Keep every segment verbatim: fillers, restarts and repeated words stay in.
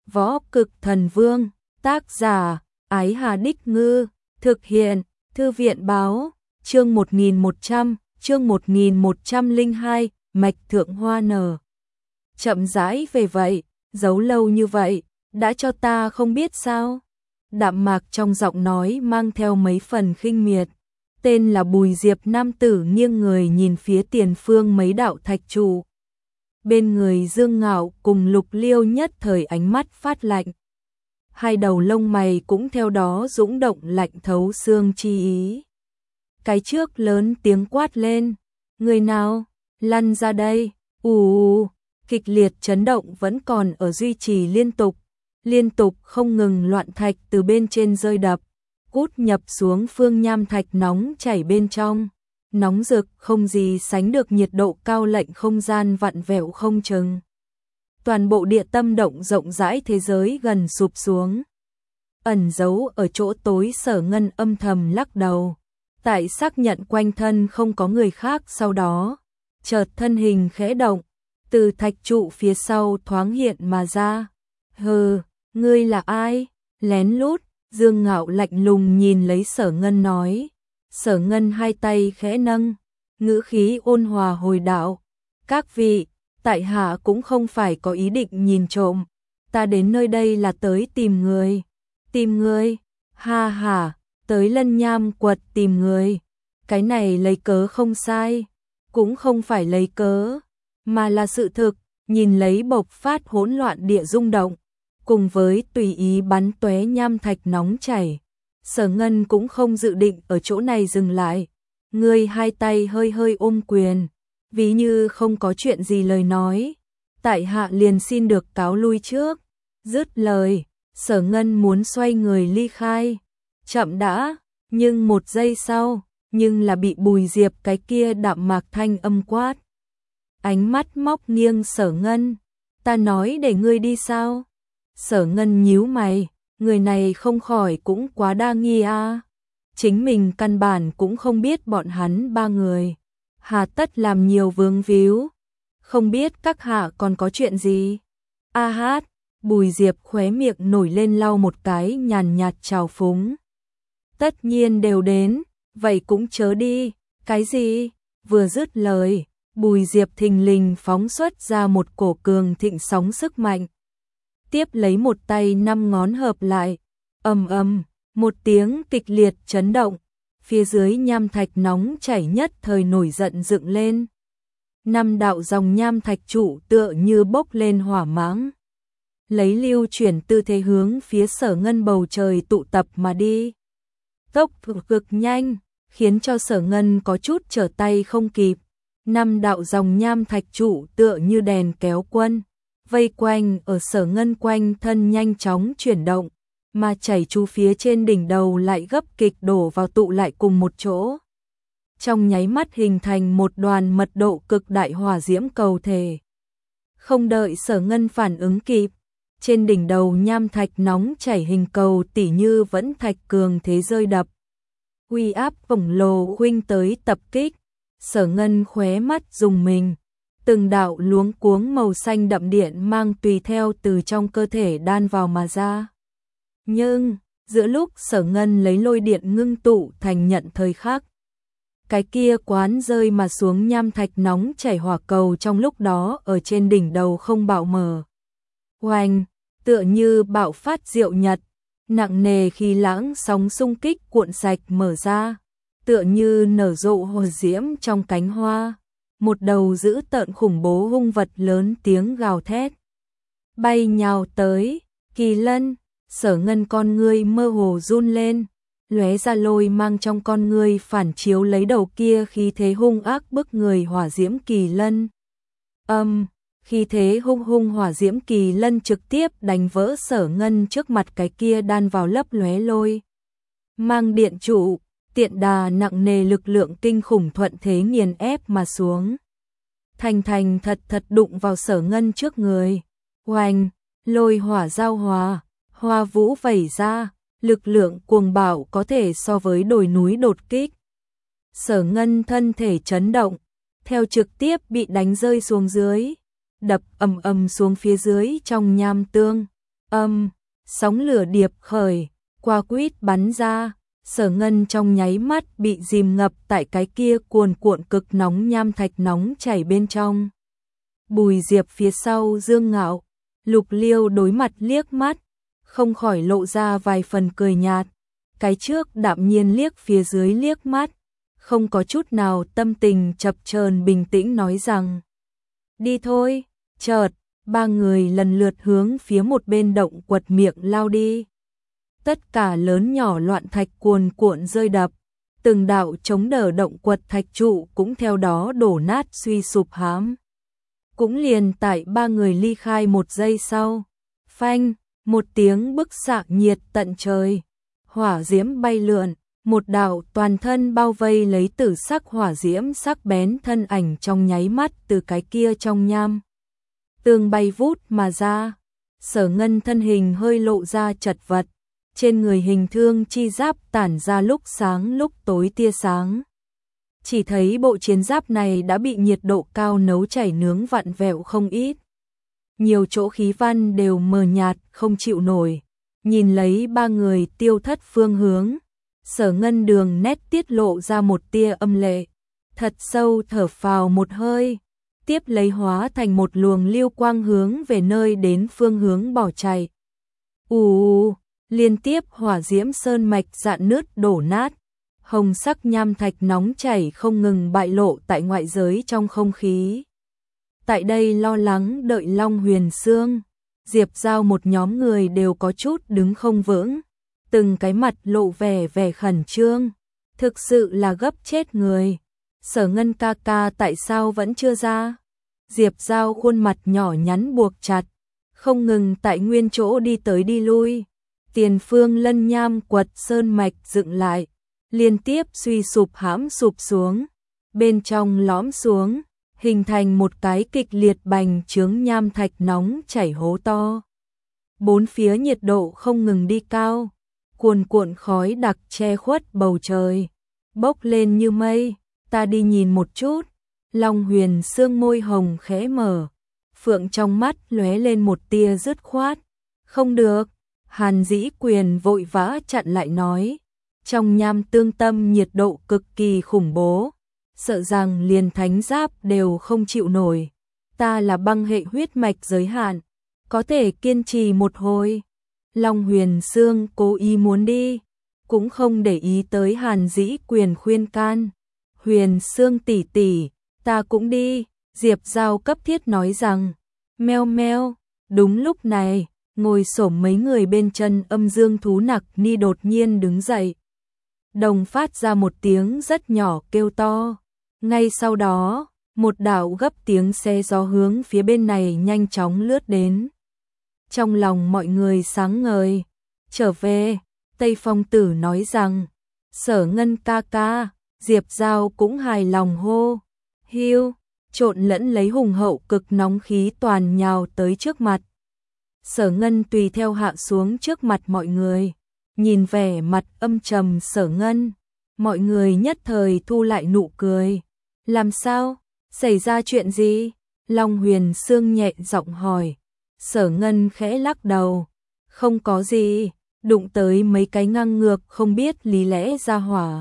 Võ Cực Thần Vương, tác giả, Ái Hà Đích Ngư, thực hiện, Thư viện Báo, chương một nghìn một trăm, chương một nghìn một trăm lẻ hai, Mạch Thượng Hoa nở. Chậm rãi về vậy, giấu lâu như vậy, đã cho ta không biết sao? Đạm mạc trong giọng nói mang theo mấy phần khinh miệt. Tên là Bùi Diệp nam tử nghiêng người nhìn phía tiền phương mấy đạo thạch trụ. Bên người Dương Ngạo cùng Lục Liêu nhất thời ánh mắt phát lạnh. Hai đầu lông mày cũng theo đó dũng động lạnh thấu xương chi ý. Cái trước lớn tiếng quát lên, người nào, lăn ra đây, ù ù, kịch liệt chấn động vẫn còn ở duy trì liên tục, liên tục không ngừng loạn thạch từ bên trên rơi đập, cút nhập xuống phương nham thạch nóng chảy bên trong, nóng rực không gì sánh được nhiệt độ cao lệnh không gian vặn vẹo không chừng. Toàn bộ địa tâm động rộng rãi thế giới gần sụp xuống. Ẩn giấu ở chỗ tối Sở Ngân âm thầm lắc đầu. Tại xác nhận quanh thân không có người khác sau đó, chợt thân hình khẽ động, từ thạch trụ phía sau thoáng hiện mà ra. Hừ, ngươi là ai? Lén lút, Dương Ngạo lạnh lùng nhìn lấy Sở Ngân nói. Sở Ngân hai tay khẽ nâng, ngữ khí ôn hòa hồi đạo. Các vị, tại hạ cũng không phải có ý định nhìn trộm, ta đến nơi đây là tới tìm người. Tìm người? Ha ha, tới Lân Nham quật tìm người. Cái này lấy cớ không sai, cũng không phải lấy cớ, mà là sự thực. Nhìn lấy bộc phát hỗn loạn địa rung động, cùng với tùy ý bắn tóe nham thạch nóng chảy, Sở Ngân cũng không dự định ở chỗ này dừng lại. Ngươi hai tay hơi hơi ôm quyền, ví như không có chuyện gì lời nói, tại hạ liền xin được cáo lui trước. Dứt lời, Sở Ngân muốn xoay người ly khai. Chậm đã, nhưng một giây sau, nhưng là bị Bùi Diệp cái kia đạm mạc thanh âm quát. Ánh mắt móc nghiêng Sở Ngân, ta nói để ngươi đi sao? Sở Ngân nhíu mày, người này không khỏi cũng quá đa nghi a. Chính mình căn bản cũng không biết bọn hắn ba người, hà tất làm nhiều vướng víu. Không biết các hạ còn có chuyện gì? A hát, Bùi Diệp khóe miệng nổi lên lau một cái nhàn nhạt trào phúng. Tất nhiên đều đến, vậy cũng chớ đi. Cái gì? Vừa dứt lời, Bùi Diệp thình lình phóng xuất ra một cổ cường thịnh sóng sức mạnh. Tiếp lấy một tay năm ngón hợp lại, ầm ầm, một tiếng kịch liệt chấn động, phía dưới nham thạch nóng chảy nhất thời nổi giận dựng lên. Năm đạo dòng nham thạch trụ tựa như bốc lên hỏa mãng, lấy lưu chuyển tư thế hướng phía Sở Ngân bầu trời tụ tập mà đi. Tốc độ cực nhanh, khiến cho Sở Ngân có chút trở tay không kịp. Năm đạo dòng nham thạch trụ tựa như đèn kéo quân, vây quanh ở Sở Ngân quanh thân nhanh chóng chuyển động, mà chảy chu phía trên đỉnh đầu lại gấp kịch đổ vào tụ lại cùng một chỗ. Trong nháy mắt hình thành một đoàn mật độ cực đại hỏa diễm cầu thể. Không đợi Sở Ngân phản ứng kịp, trên đỉnh đầu nham thạch nóng chảy hình cầu tỉ như vẫn thạch cường thế rơi đập. Uy áp khổng lồ huynh tới tập kích, Sở Ngân khóe mắt rùng mình. Từng đạo luống cuống màu xanh đậm điện mang tùy theo từ trong cơ thể đan vào mà ra. Nhưng, giữa lúc Sở Ngân lấy lôi điện ngưng tụ thành nhận thời khắc, cái kia quán rơi mà xuống nham thạch nóng chảy hỏa cầu trong lúc đó ở trên đỉnh đầu không bạo mở. Oanh, tựa như bạo phát diệu nhật, nặng nề khi lãng sóng xung kích cuộn sạch mở ra, tựa như nở rộ hồ diễm trong cánh hoa. Một đầu dữ tợn khủng bố hung vật lớn tiếng gào thét, bay nhào tới. Kỳ Lân, Sở Ngân con ngươi mơ hồ run lên, lóe ra lôi mang trong con ngươi phản chiếu lấy đầu kia khí thế hung ác bức người hỏa diễm Kỳ Lân. Âm, um, khí thế hung hung hỏa diễm Kỳ Lân trực tiếp đánh vỡ Sở Ngân trước mặt cái kia đan vào lấp lóe lôi mang điện trụ. Tiện đà nặng nề lực lượng kinh khủng thuận thế nghiền ép mà xuống. Thành thành thật thật đụng vào Sở Ngân trước người. Oanh, lôi hỏa giao hòa, hoa vũ vẩy ra, lực lượng cuồng bạo có thể so với đồi núi đột kích. Sở Ngân thân thể chấn động, theo trực tiếp bị đánh rơi xuống dưới, đập ầm ầm xuống phía dưới trong nham tương. Âm, sóng lửa điệp khởi, qua quýt bắn ra, Sở Ngân trong nháy mắt bị dìm ngập tại cái kia cuồn cuộn cực nóng nham thạch nóng chảy bên trong. Bùi Diệp phía sau Dương Ngạo, Lục Liêu đối mặt liếc mắt, không khỏi lộ ra vài phần cười nhạt. Cái trước đạm nhiên liếc phía dưới liếc mắt, không có chút nào tâm tình chập chờn bình tĩnh nói rằng: đi thôi. Chợt, ba người lần lượt hướng phía một bên động quật miệng lao đi. Tất cả lớn nhỏ loạn thạch cuồn cuộn rơi đập, từng đạo chống đỡ động quật thạch trụ cũng theo đó đổ nát suy sụp hám. Cũng liền tại ba người ly khai một giây sau, phanh, một tiếng bức xạ nhiệt tận trời, hỏa diễm bay lượn, một đạo toàn thân bao vây lấy tử sắc hỏa diễm sắc bén thân ảnh trong nháy mắt từ cái kia trong nham tường bay vút mà ra. Sở Ngân thân hình hơi lộ ra chật vật, trên người hình thương chi giáp tản ra lúc sáng lúc tối tia sáng. Chỉ thấy bộ chiến giáp này đã bị nhiệt độ cao nấu chảy nướng vặn vẹo không ít. Nhiều chỗ khí văn đều mờ nhạt không chịu nổi. Nhìn lấy ba người tiêu thất phương hướng, Sở Ngân đường nét tiết lộ ra một tia âm lệ. Thật sâu thở phào một hơi, tiếp lấy hóa thành một luồng lưu quang hướng về nơi đến phương hướng bỏ chạy. Ù, liên tiếp hỏa diễm sơn mạch dạn nứt đổ nát, hồng sắc nham thạch nóng chảy không ngừng bại lộ tại ngoại giới trong không khí. Tại đây lo lắng đợi Long Huyền Sương, Diệp Giao một nhóm người đều có chút đứng không vững, từng cái mặt lộ vẻ vẻ khẩn trương, thực sự là gấp chết người. Sở Ngân ca ca tại sao vẫn chưa ra? Diệp Giao khuôn mặt nhỏ nhắn buộc chặt, không ngừng tại nguyên chỗ đi tới đi lui. Tiền phương lân nham quật sơn mạch dựng lại, liên tiếp suy sụp hãm sụp xuống, bên trong lõm xuống, hình thành một cái kịch liệt bành trướng nham thạch nóng chảy hố to. Bốn phía nhiệt độ không ngừng đi cao, cuồn cuộn khói đặc che khuất bầu trời, bốc lên như mây. Ta đi nhìn một chút. Long Huyền Sương môi hồng khẽ mở, phượng trong mắt lóe lên một tia dứt khoát. Không được. Hàn Dĩ Quyền vội vã chặn lại nói, trong nham tương tâm nhiệt độ cực kỳ khủng bố, sợ rằng liền thánh giáp đều không chịu nổi. Ta là băng hệ huyết mạch giới hạn, có thể kiên trì một hồi. Long Huyền Sương cố ý muốn đi, cũng không để ý tới Hàn Dĩ Quyền khuyên can. Huyền Sương tỷ tỷ, ta cũng đi. Diệp Giao cấp thiết nói rằng. Meo meo. Đúng lúc này, ngồi xổm mấy người bên chân âm dương thú nặc ni đột nhiên đứng dậy. Đồng phát ra một tiếng rất nhỏ kêu to. Ngay sau đó, một đạo gấp tiếng xe gió hướng phía bên này nhanh chóng lướt đến. Trong lòng mọi người sáng ngời. Trở về, Tây Phong Tử nói rằng. Sở Ngân ca ca. Diệp Giao cũng hài lòng hô. Hiu, trộn lẫn lấy hùng hậu cực nóng khí toàn nhào tới trước mặt. Sở Ngân tùy theo hạ xuống trước mặt mọi người. Nhìn vẻ mặt âm trầm Sở Ngân, mọi người nhất thời thu lại nụ cười. Làm sao? Xảy ra chuyện gì? Long Huyền Sương nhẹ giọng hỏi. Sở Ngân khẽ lắc đầu. Không có gì, đụng tới mấy cái ngang ngược không biết lý lẽ ra hỏa.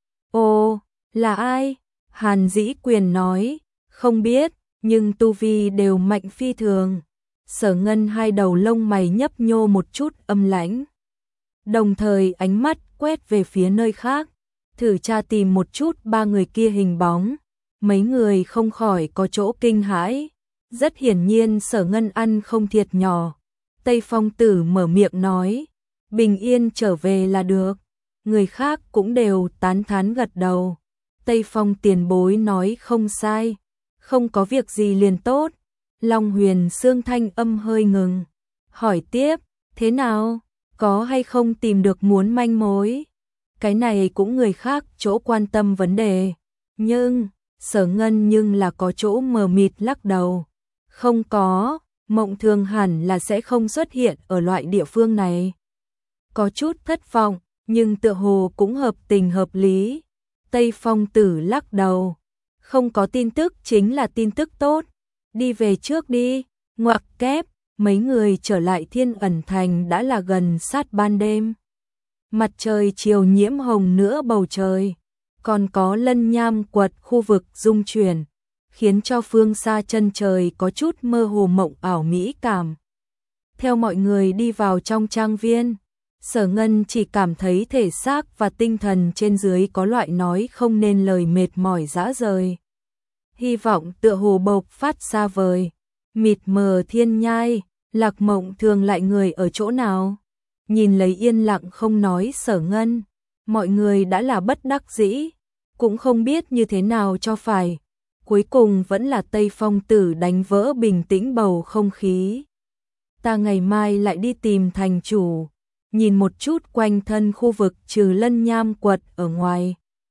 Ồ, là ai? Hàn Dĩ Quyền nói, không biết, nhưng tu vi đều mạnh phi thường. Sở Ngân hai đầu lông mày nhấp nhô một chút âm lãnh, đồng thời ánh mắt quét về phía nơi khác, thử tra tìm một chút ba người kia hình bóng. Mấy người không khỏi có chỗ kinh hãi. Rất hiển nhiên Sở Ngân ăn không thiệt nhỏ. Tây Phong Tử mở miệng nói, bình yên trở về là được. Người khác cũng đều tán thán gật đầu. Tây Phong tiền bối nói không sai, không có việc gì liền tốt. Long Huyền Sương thanh âm hơi ngừng, hỏi tiếp, thế nào, có hay không tìm được muốn manh mối? Cái này cũng người khác chỗ quan tâm vấn đề. Nhưng, Sở Ngân nhưng là có chỗ mờ mịt lắc đầu. Không có, Mộng Thường hẳn là sẽ không xuất hiện ở loại địa phương này. Có chút thất vọng, nhưng tựa hồ cũng hợp tình hợp lý. Tây Phong Tử lắc đầu. Không có tin tức chính là tin tức tốt. Đi về trước đi. Ngoặc kép, mấy người trở lại Thiên Ẩn Thành đã là gần sát ban đêm. Mặt trời chiều nhiễm hồng nữa bầu trời, còn có lân nham quật khu vực rung chuyển, khiến cho phương xa chân trời có chút mơ hồ mộng ảo mỹ cảm. Theo mọi người đi vào trong trang viên, Sở Ngân chỉ cảm thấy thể xác và tinh thần trên dưới có loại nói không nên lời mệt mỏi rã rời. Hy vọng tựa hồ bộc phát xa vời, mịt mờ thiên nhai, Lạc Mộng Thường lại người ở chỗ nào? Nhìn lấy yên lặng không nói Sở Ngân, mọi người đã là bất đắc dĩ, cũng không biết như thế nào cho phải. Cuối cùng vẫn là Tây Phong Tử đánh vỡ bình tĩnh bầu không khí. Ta ngày mai lại đi tìm thành chủ, nhìn một chút quanh thân khu vực trừ lân nham quật ở ngoài.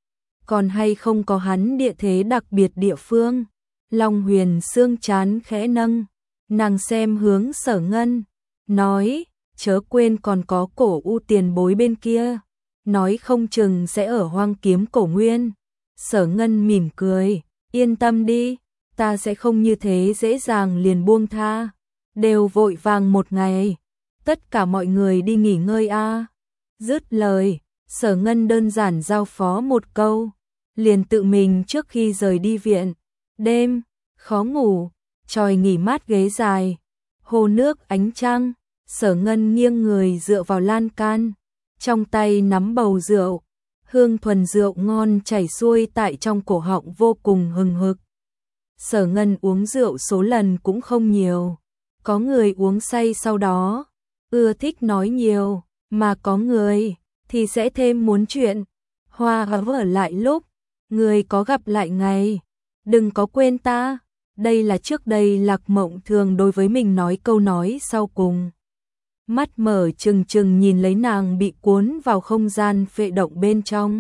Còn hay không có hắn địa thế đặc biệt địa phương. Long Huyền xương chán khẽ nâng, nàng xem hướng Sở Ngân, nói, chớ quên còn có cổ u tiền bối bên kia, nói không chừng sẽ ở Hoang Kiếm Cổ Nguyên. Sở Ngân mỉm cười, yên tâm đi, ta sẽ không như thế dễ dàng liền buông tha, đều vội vàng một ngày, tất cả mọi người đi nghỉ ngơi a. Dứt lời, Sở Ngân đơn giản giao phó một câu, liền tự mình trước khi rời đi viện. Đêm, khó ngủ, tròi nghỉ mát ghế dài, hồ nước ánh trăng, Sở Ngân nghiêng người dựa vào lan can, trong tay nắm bầu rượu, hương thuần rượu ngon chảy xuôi tại trong cổ họng vô cùng hừng hực. Sở Ngân uống rượu số lần cũng không nhiều, có người uống say sau đó, ưa thích nói nhiều, mà có người thì sẽ thêm muốn chuyện. Hoa hở ở lại lúc, người có gặp lại ngày, đừng có quên ta. Đây là trước đây Lạc Mộng Thường đối với mình nói câu nói sau cùng. Mắt mở trừng trừng nhìn lấy nàng bị cuốn vào không gian phệ động bên trong.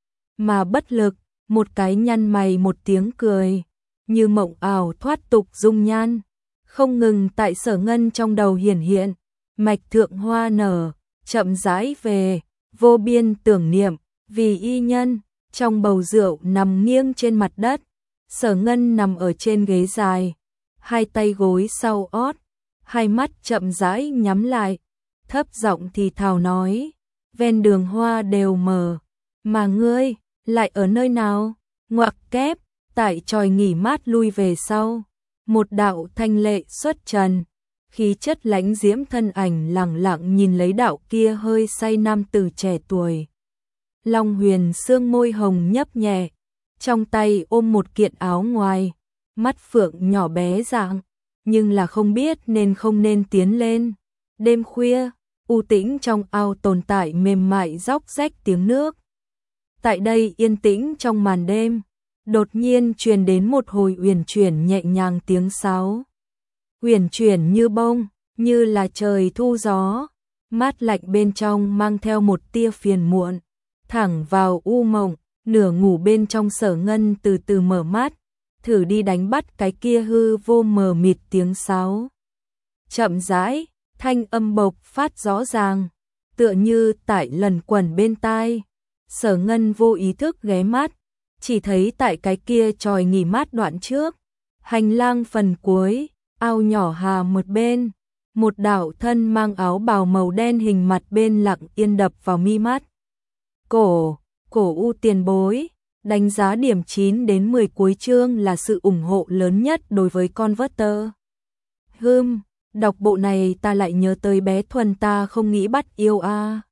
Mà bất lực, một cái nhăn mày một tiếng cười, như mộng ảo thoát tục dung nhan, không ngừng tại Sở Ngân trong đầu hiển hiện, mạch thượng hoa nở, chậm rãi về, vô biên tưởng niệm, vì y nhân, trong bầu rượu nằm nghiêng trên mặt đất. Sở Ngân nằm ở trên ghế dài, hai tay gối sau ót, hai mắt chậm rãi nhắm lại, thấp giọng thì thào nói, ven đường hoa đều mờ, mà ngươi lại ở nơi nào? Ngoặc kép, tại tròi nghỉ mát lui về sau, một đạo thanh lệ xuất trần, khí chất lãnh diễm thân ảnh lẳng lặng nhìn lấy đạo kia hơi say nam tử trẻ tuổi. Long Huyền xương môi hồng nhấp nhẹ, trong tay ôm một kiện áo ngoài, mắt phượng nhỏ bé dạng, nhưng là không biết nên không nên tiến lên. Đêm khuya, u tĩnh trong ao tồn tại mềm mại róc rách tiếng nước. Tại đây yên tĩnh trong màn đêm, đột nhiên truyền đến một hồi uyển chuyển nhẹ nhàng tiếng sáo. Uyển chuyển như bông, như là trời thu gió, mát lạnh bên trong mang theo một tia phiền muộn, thẳng vào u mộng. Nửa ngủ bên trong Sở Ngân từ từ mở mắt, thử đi đánh bắt cái kia hư vô mờ mịt tiếng sáo. Chậm rãi, thanh âm bộc phát rõ ràng, tựa như tại lần quẩn bên tai. Sở Ngân vô ý thức ghé mắt, chỉ thấy tại cái kia tròi nghỉ mát đoạn trước, hành lang phần cuối, ao nhỏ hà một bên, một đạo thân mang áo bào màu đen hình mặt bên lặng yên đập vào mi mắt. Cổ Cổ u tiền bối, đánh giá điểm chín đến mười cuối chương là sự ủng hộ lớn nhất đối với con Converter. Hừm, đọc bộ này ta lại nhớ tới bé Thuần ta không nghĩ bắt yêu a. À.